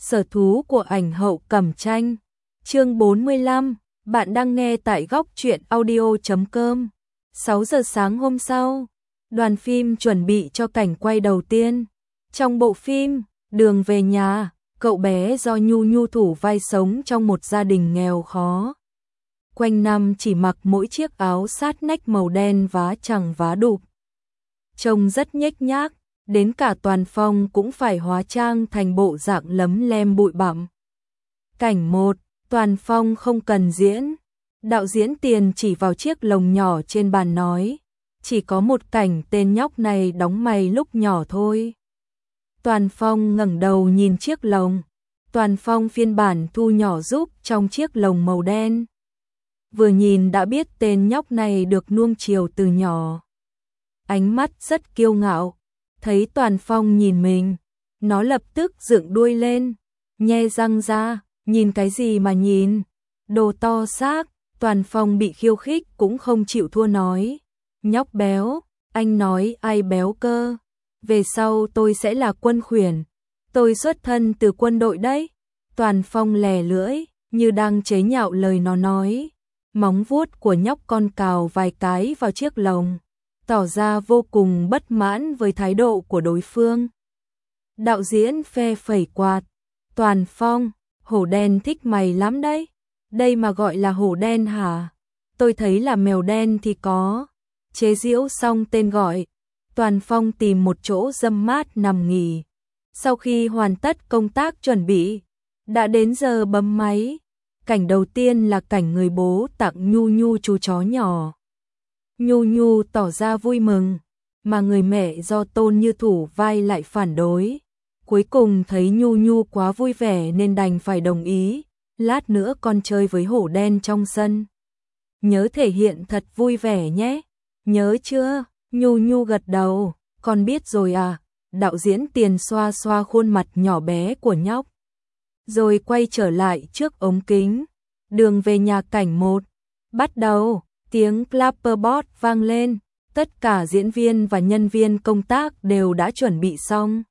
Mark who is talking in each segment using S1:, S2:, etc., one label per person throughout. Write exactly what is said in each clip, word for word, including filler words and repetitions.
S1: Sở thú của ảnh hậu Cẩm Tranh. Chương bốn mươi lăm, bạn đang nghe tại góc truyện audio chấm com. sáu giờ sáng hôm sau, đoàn phim chuẩn bị cho cảnh quay đầu tiên. Trong bộ phim, Đường về nhà, cậu bé do Nhu Nhu thủ vai sống trong một gia đình nghèo khó. Quanh năm chỉ mặc mỗi chiếc áo sát nách màu đen vá chẳng vá đụp. Trông rất nhếch nhác, đến cả Toàn Phong cũng phải hóa trang thành bộ dạng lấm lem bụi bặm. Cảnh một, Toàn Phong không cần diễn. Đạo diễn Tiền chỉ vào chiếc lồng nhỏ trên bàn nói, chỉ có một cảnh tên nhóc này đóng mày lúc nhỏ thôi. Toàn Phong ngẩng đầu nhìn chiếc lồng. Toàn Phong phiên bản thu nhỏ giúp trong chiếc lồng màu đen. Vừa nhìn đã biết tên nhóc này được nuông chiều từ nhỏ. Ánh mắt rất kiêu ngạo. Thấy Toàn Phong nhìn mình, nó lập tức dựng đuôi lên, nhe răng ra, nhìn cái gì mà nhìn, đồ to xác. Toàn Phong bị khiêu khích cũng không chịu thua nói, nhóc béo, anh nói ai béo cơ, về sau tôi sẽ là quân khuyển, tôi xuất thân từ quân đội đấy. Toàn Phong lè lưỡi, như đang chế nhạo lời nó nói, móng vuốt của nhóc con cào vài cái vào chiếc lồng, tỏ ra vô cùng bất mãn với thái độ của đối phương. Đạo diễn phe phẩy quạt, Toàn Phong, hổ đen thích mày lắm đấy. Đây mà gọi là hổ đen hả? Tôi thấy là mèo đen thì có. Chế giễu xong tên gọi, Toàn Phong tìm một chỗ râm mát nằm nghỉ. Sau khi hoàn tất công tác chuẩn bị, đã đến giờ bấm máy. Cảnh đầu tiên là cảnh người bố tặng Nhu Nhu chú chó nhỏ. Nhu Nhu tỏ ra vui mừng, mà người mẹ do Tôn Như thủ vai lại phản đối. Cuối cùng thấy Nhu Nhu quá vui vẻ nên đành phải đồng ý. Lát nữa con chơi với hổ đen trong sân. Nhớ thể hiện thật vui vẻ nhé. Nhớ chưa? Nhu Nhu gật đầu. Con biết rồi à? Đạo diễn Tiền xoa xoa khuôn mặt nhỏ bé của nhóc. Rồi quay trở lại trước ống kính. Đường về nhà cảnh một. Bắt đầu, tiếng clapperboard vang lên. Tất cả diễn viên và nhân viên công tác đều đã chuẩn bị xong.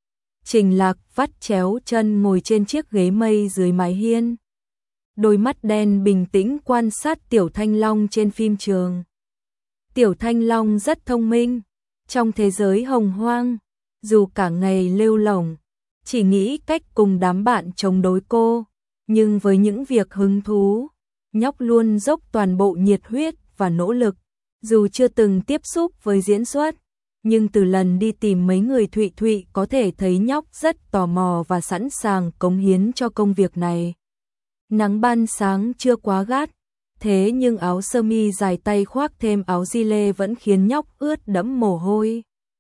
S1: Trình Lạc vắt chéo chân ngồi trên chiếc ghế mây dưới mái hiên. Đôi mắt đen bình tĩnh quan sát Tiểu Thanh Long trên phim trường. Tiểu Thanh Long rất thông minh. Trong thế giới hồng hoang, dù cả ngày lêu lổng, chỉ nghĩ cách cùng đám bạn chống đối cô. Nhưng với những việc hứng thú, nhóc luôn dốc toàn bộ nhiệt huyết và nỗ lực. Dù chưa từng tiếp xúc với diễn xuất, nhưng từ lần đi tìm mấy người Thụy Thụy có thể thấy nhóc rất tò mò và sẵn sàng cống hiến cho công việc này. Nắng ban sáng chưa quá gắt, thế nhưng áo sơ mi dài tay khoác thêm áo gi-lê vẫn khiến nhóc ướt đẫm mồ hôi.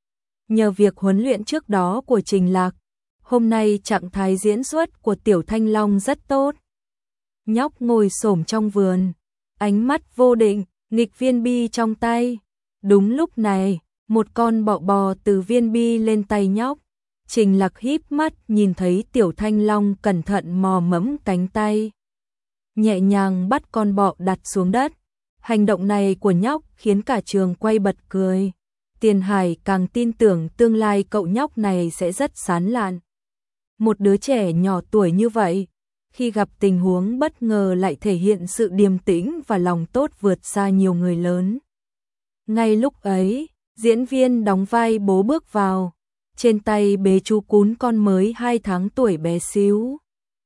S1: Nhờ việc huấn luyện trước đó của Trình Lạc, hôm nay trạng thái diễn xuất của Tiểu Thanh Long rất tốt. Nhóc ngồi xổm trong vườn, ánh mắt vô định, nghịch viên bi trong tay. Đúng lúc này, một con bọ bò từ viên bi lên tay nhóc. Trình Lạc híp mắt nhìn thấy Tiểu Thanh Long cẩn thận mò mẫm cánh tay, nhẹ nhàng bắt con bọ đặt xuống đất. Hành động này của nhóc khiến cả trường quay bật cười. Tiền Hải càng tin tưởng tương lai cậu nhóc này sẽ rất sán lạn. Một đứa trẻ nhỏ tuổi như vậy, khi gặp tình huống bất ngờ lại thể hiện sự điềm tĩnh và lòng tốt vượt xa nhiều người lớn. Ngay lúc ấy, diễn viên đóng vai bố bước vào, trên tay bế chú cún con mới hai tháng tuổi bé xíu.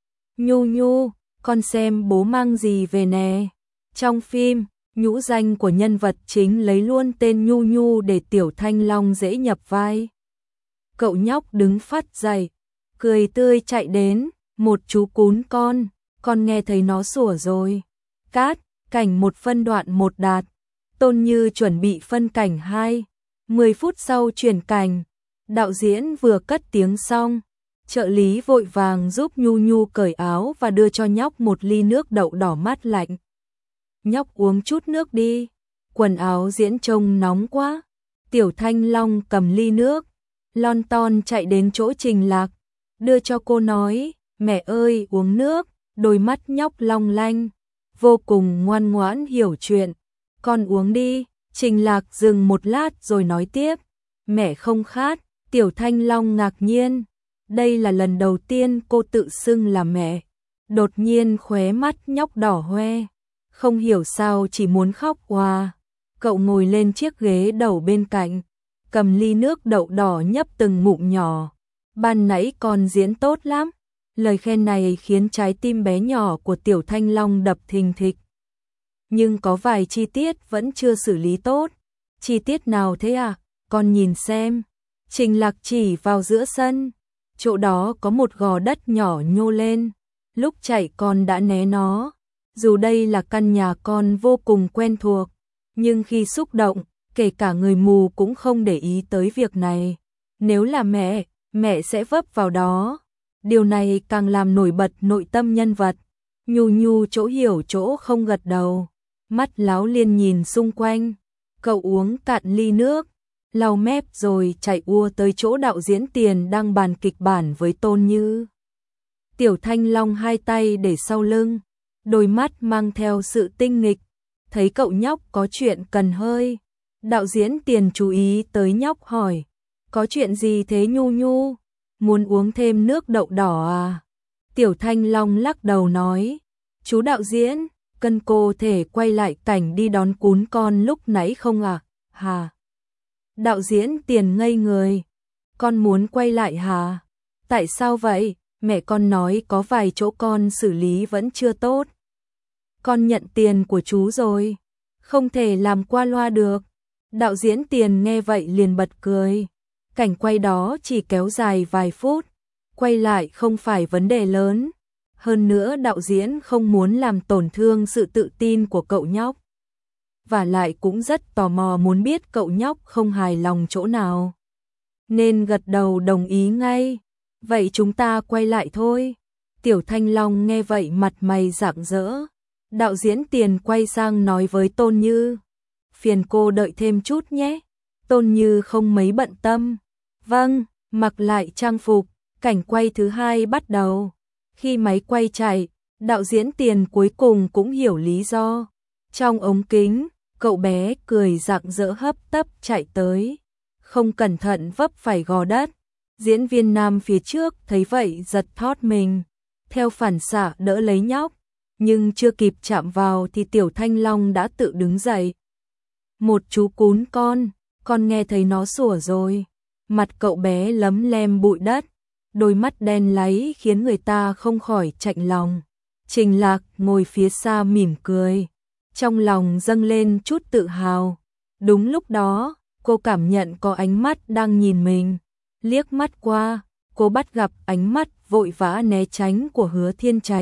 S1: Nhu Nhu, con xem bố mang gì về nè. Trong phim, nhũ danh của nhân vật chính lấy luôn tên Nhu Nhu để Tiểu Thanh Long dễ nhập vai. Cậu nhóc đứng phắt dậy, cười tươi chạy đến, một chú cún con, con nghe thấy nó sủa rồi. Cát, cảnh một phân đoạn một đạt. Tôn Như chuẩn bị phân cảnh hai. mười phút sau chuyển cảnh, đạo diễn vừa cất tiếng xong, trợ lý vội vàng giúp Nhu Nhu cởi áo và đưa cho nhóc một ly nước đậu đỏ mát lạnh. Nhóc uống chút nước đi, quần áo diễn trông nóng quá. Tiểu Thanh Long cầm ly nước, lon ton chạy đến chỗ Trình Lạc, đưa cho cô nói, mẹ ơi uống nước. Đôi mắt nhóc long lanh, vô cùng ngoan ngoãn hiểu chuyện. Con uống đi. Trình Lạc dừng một lát rồi nói tiếp, mẹ không khát. Tiểu Thanh Long ngạc nhiên, Đây là lần đầu tiên cô tự xưng là mẹ. Đột nhiên khóe mắt nhóc đỏ hoe, không hiểu sao chỉ muốn khóc hoa. Cậu ngồi lên chiếc ghế đầu bên cạnh, cầm ly nước đậu đỏ nhấp từng ngụm nhỏ. Ban nãy con diễn tốt lắm. Lời khen này khiến trái tim bé nhỏ của Tiểu Thanh Long đập thình thịch. Nhưng có vài chi tiết vẫn chưa xử lý tốt. Chi tiết nào thế à? Con nhìn xem. Trình Lạc chỉ vào giữa sân. Chỗ đó có một gò đất nhỏ nhô lên. Lúc chạy con đã né nó. Dù đây là căn nhà con vô cùng quen thuộc, nhưng khi xúc động, kể cả người mù cũng không để ý tới việc này. Nếu là mẹ, mẹ sẽ vấp vào đó. Điều này càng làm nổi bật nội tâm nhân vật. Nhu Nhu chỗ hiểu chỗ không gật đầu. Mắt láo liên nhìn xung quanh. Cậu uống cạn ly nước, lau mép rồi chạy ua tới chỗ đạo diễn Tiền đang bàn kịch bản với Tôn Như. Tiểu Thanh Long hai tay để sau lưng, đôi mắt mang theo sự tinh nghịch. Thấy cậu nhóc có chuyện cần hơi. Đạo diễn Tiền chú ý tới nhóc hỏi. Có chuyện gì thế Nhu Nhu? Muốn uống thêm nước đậu đỏ à? Tiểu Thanh Long lắc đầu nói. Chú đạo diễn, cần cô thể quay lại cảnh đi đón cún con lúc nãy không à? Hà? Đạo diễn Tiền ngây người. Con muốn quay lại hả? Tại sao vậy? Mẹ con nói có vài chỗ con xử lý vẫn chưa tốt. Con nhận tiền của chú rồi, không thể làm qua loa được. Đạo diễn Tiền nghe vậy liền bật cười. Cảnh quay đó chỉ kéo dài vài phút, quay lại không phải vấn đề lớn. Hơn nữa đạo diễn không muốn làm tổn thương sự tự tin của cậu nhóc. Và lại cũng rất tò mò muốn biết cậu nhóc không hài lòng chỗ nào. Nên gật đầu đồng ý ngay. Vậy chúng ta quay lại thôi. Tiểu Thanh Long nghe vậy mặt mày rạng rỡ. Đạo diễn Tiền quay sang nói với Tôn Như. Phiền cô đợi thêm chút nhé. Tôn Như không mấy bận tâm. Vâng, mặc lại trang phục, cảnh quay thứ hai bắt đầu. Khi máy quay chạy, đạo diễn Tiền cuối cùng cũng hiểu lý do. Trong ống kính, cậu bé cười rạng rỡ hấp tấp chạy tới. Không cẩn thận vấp phải gò đất. Diễn viên nam phía trước thấy vậy giật thót mình. Theo phản xạ đỡ lấy nhóc. Nhưng chưa kịp chạm vào thì Tiểu Thanh Long đã tự đứng dậy. Một chú cún con, con nghe thấy nó sủa rồi. Mặt cậu bé lấm lem bụi đất, đôi mắt đen láy khiến người ta không khỏi chạnh lòng. Trình Lạc ngồi phía xa mỉm cười, trong lòng dâng lên chút tự hào. Đúng lúc đó, cô cảm nhận có ánh mắt đang nhìn mình. Liếc mắt qua, cô bắt gặp ánh mắt vội vã né tránh của Hứa Thiên Trạch.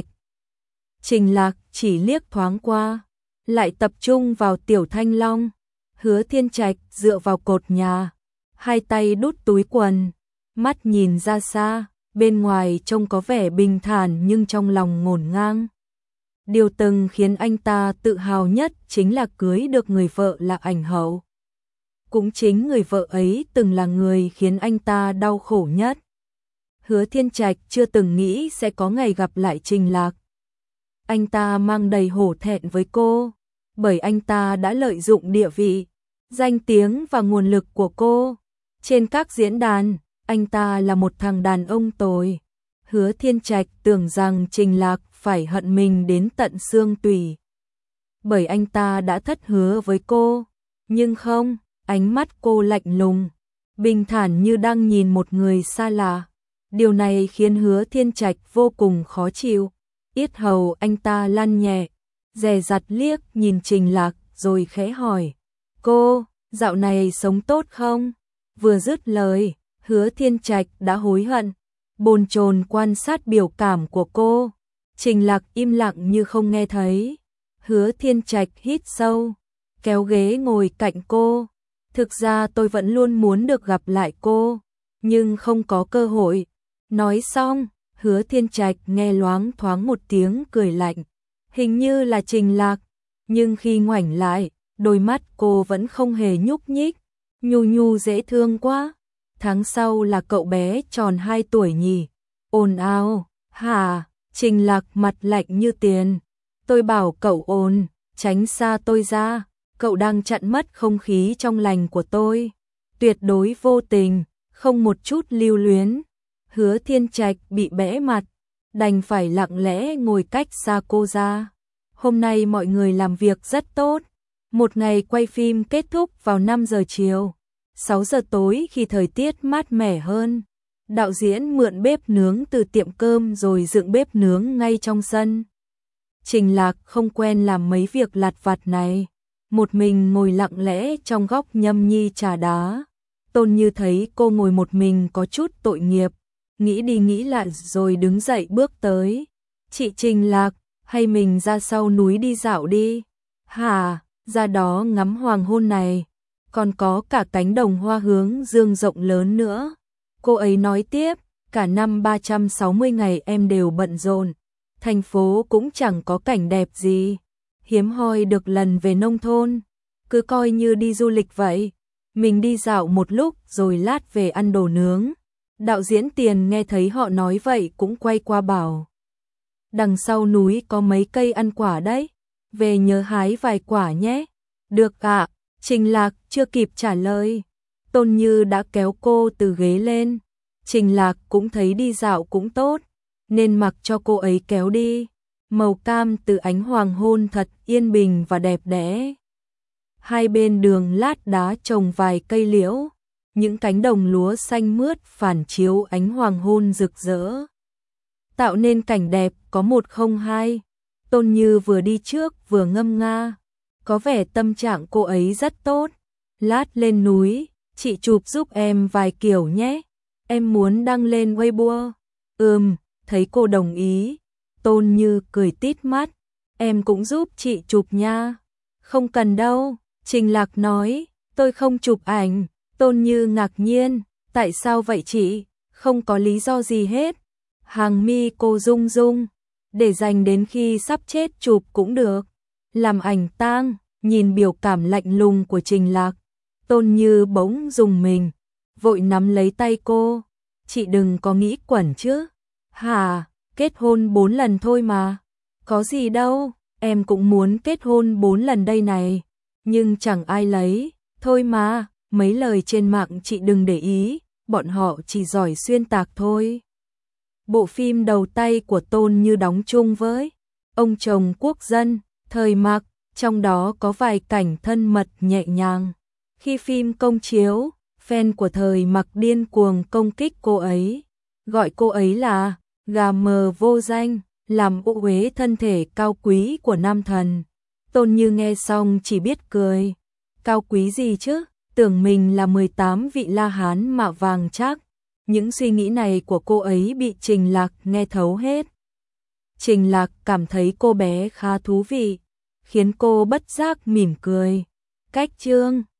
S1: Trình Lạc chỉ liếc thoáng qua, lại tập trung vào Tiểu Thanh Long. Hứa Thiên Trạch dựa vào cột nhà, hai tay đút túi quần, mắt nhìn ra xa, bên ngoài trông có vẻ bình thản nhưng trong lòng ngổn ngang. Điều từng khiến anh ta tự hào nhất chính là cưới được người vợ là ảnh hậu. Cũng chính người vợ ấy từng là người khiến anh ta đau khổ nhất. Hứa Thiên Trạch chưa từng nghĩ sẽ có ngày gặp lại Trình Lạc. Anh ta mang đầy hổ thẹn với cô, bởi anh ta đã lợi dụng địa vị, danh tiếng và nguồn lực của cô. Trên các diễn đàn, anh ta là một thằng đàn ông tồi. Hứa Thiên Trạch tưởng rằng Trình Lạc phải hận mình đến tận xương tủy, bởi anh ta đã thất hứa với cô. Nhưng không, ánh mắt cô lạnh lùng, bình thản như đang nhìn một người xa lạ. Điều này khiến Hứa Thiên Trạch vô cùng khó chịu. Yết hầu anh ta lăn nhẹ, dè dặt liếc nhìn Trình Lạc rồi khẽ hỏi. Cô, dạo này sống tốt không? Vừa dứt lời, Hứa Thiên Trạch đã hối hận, bồn chồn quan sát biểu cảm của cô. Trình Lạc im lặng như không nghe thấy. Hứa Thiên Trạch hít sâu, kéo ghế ngồi cạnh cô. Thực ra tôi vẫn luôn muốn được gặp lại cô, nhưng không có cơ hội. Nói xong, Hứa Thiên Trạch nghe loáng thoáng một tiếng cười lạnh. Hình như là Trình Lạc, nhưng khi ngoảnh lại, đôi mắt cô vẫn không hề nhúc nhích. Nhu Nhu dễ thương quá. Tháng sau là cậu bé tròn hai tuổi nhỉ? Ồn ào, hả? Trình Lạc mặt lạnh như tiền. Tôi bảo cậu ồn, tránh xa tôi ra. Cậu đang chặn mất không khí trong lành của tôi. Tuyệt đối vô tình, không một chút lưu luyến. Hứa Thiên Trạch bị bẽ mặt, đành phải lặng lẽ ngồi cách xa cô ra. Hôm nay mọi người làm việc rất tốt. Một ngày quay phim kết thúc vào năm giờ chiều. sáu giờ tối khi thời tiết mát mẻ hơn. Đạo diễn mượn bếp nướng từ tiệm cơm rồi dựng bếp nướng ngay trong sân. Trình Lạc không quen làm mấy việc lặt vặt này. Một mình ngồi lặng lẽ trong góc nhâm nhi trà đá. Tôn Như thấy cô ngồi một mình có chút tội nghiệp. Nghĩ đi nghĩ lại rồi đứng dậy bước tới. Chị Trình Lạc, hay mình ra sau núi đi dạo đi. Hả, ra đó ngắm hoàng hôn này. Còn có cả cánh đồng hoa hướng dương rộng lớn nữa. Cô ấy nói tiếp, cả năm ba trăm sáu mươi ngày em đều bận rộn. Thành phố cũng chẳng có cảnh đẹp gì. Hiếm hoi được lần về nông thôn. Cứ coi như đi du lịch vậy. Mình đi dạo một lúc rồi lát về ăn đồ nướng. Đạo diễn Tiền nghe thấy họ nói vậy cũng quay qua bảo. Đằng sau núi có mấy cây ăn quả đấy. Về nhớ hái vài quả nhé. Được ạ. Trình Lạc chưa kịp trả lời. Tôn Như đã kéo cô từ ghế lên. Trình Lạc cũng thấy đi dạo cũng tốt. Nên mặc cho cô ấy kéo đi. Màu cam từ ánh hoàng hôn thật yên bình và đẹp đẽ. Hai bên đường lát đá trồng vài cây liễu. Những cánh đồng lúa xanh mướt phản chiếu ánh hoàng hôn rực rỡ. Tạo nên cảnh đẹp có một không hai. Tôn Như vừa đi trước vừa ngâm nga. Có vẻ tâm trạng cô ấy rất tốt. Lát lên núi, chị chụp giúp em vài kiểu nhé. Em muốn đăng lên Weibo. Ừm, thấy cô đồng ý. Tôn Như cười tít mắt. Em cũng giúp chị chụp nha. Không cần đâu, Trình Lạc nói. Tôi không chụp ảnh. Tôn Như ngạc nhiên. Tại sao vậy chị? Không có lý do gì hết. Hàng mi cô rung rung. Để dành đến khi sắp chết chụp cũng được. Làm ảnh tang, nhìn biểu cảm lạnh lùng của Trình Lạc. Tôn Như bỗng rùng mình. Vội nắm lấy tay cô. Chị đừng có nghĩ quẩn chứ. Hả, kết hôn bốn lần thôi mà. Có gì đâu, em cũng muốn kết hôn bốn lần đây này. Nhưng chẳng ai lấy. Thôi mà, mấy lời trên mạng chị đừng để ý. Bọn họ chỉ giỏi xuyên tạc thôi. Bộ phim đầu tay của Tôn Như đóng chung với ông chồng quốc dân, thời Mạc, trong đó có vài cảnh thân mật nhẹ nhàng. Khi phim công chiếu, fan của thời Mạc điên cuồng công kích cô ấy, gọi cô ấy là gà mờ vô danh, làm ô uế thân thể cao quý của nam thần. Tôn Như nghe xong chỉ biết cười. Cao quý gì chứ, tưởng mình là mười tám vị La Hán mạ vàng chắc. Những suy nghĩ này của cô ấy bị Trình Lạc nghe thấu hết. Trình Lạc cảm thấy cô bé khá thú vị, khiến cô bất giác mỉm cười. Cách chương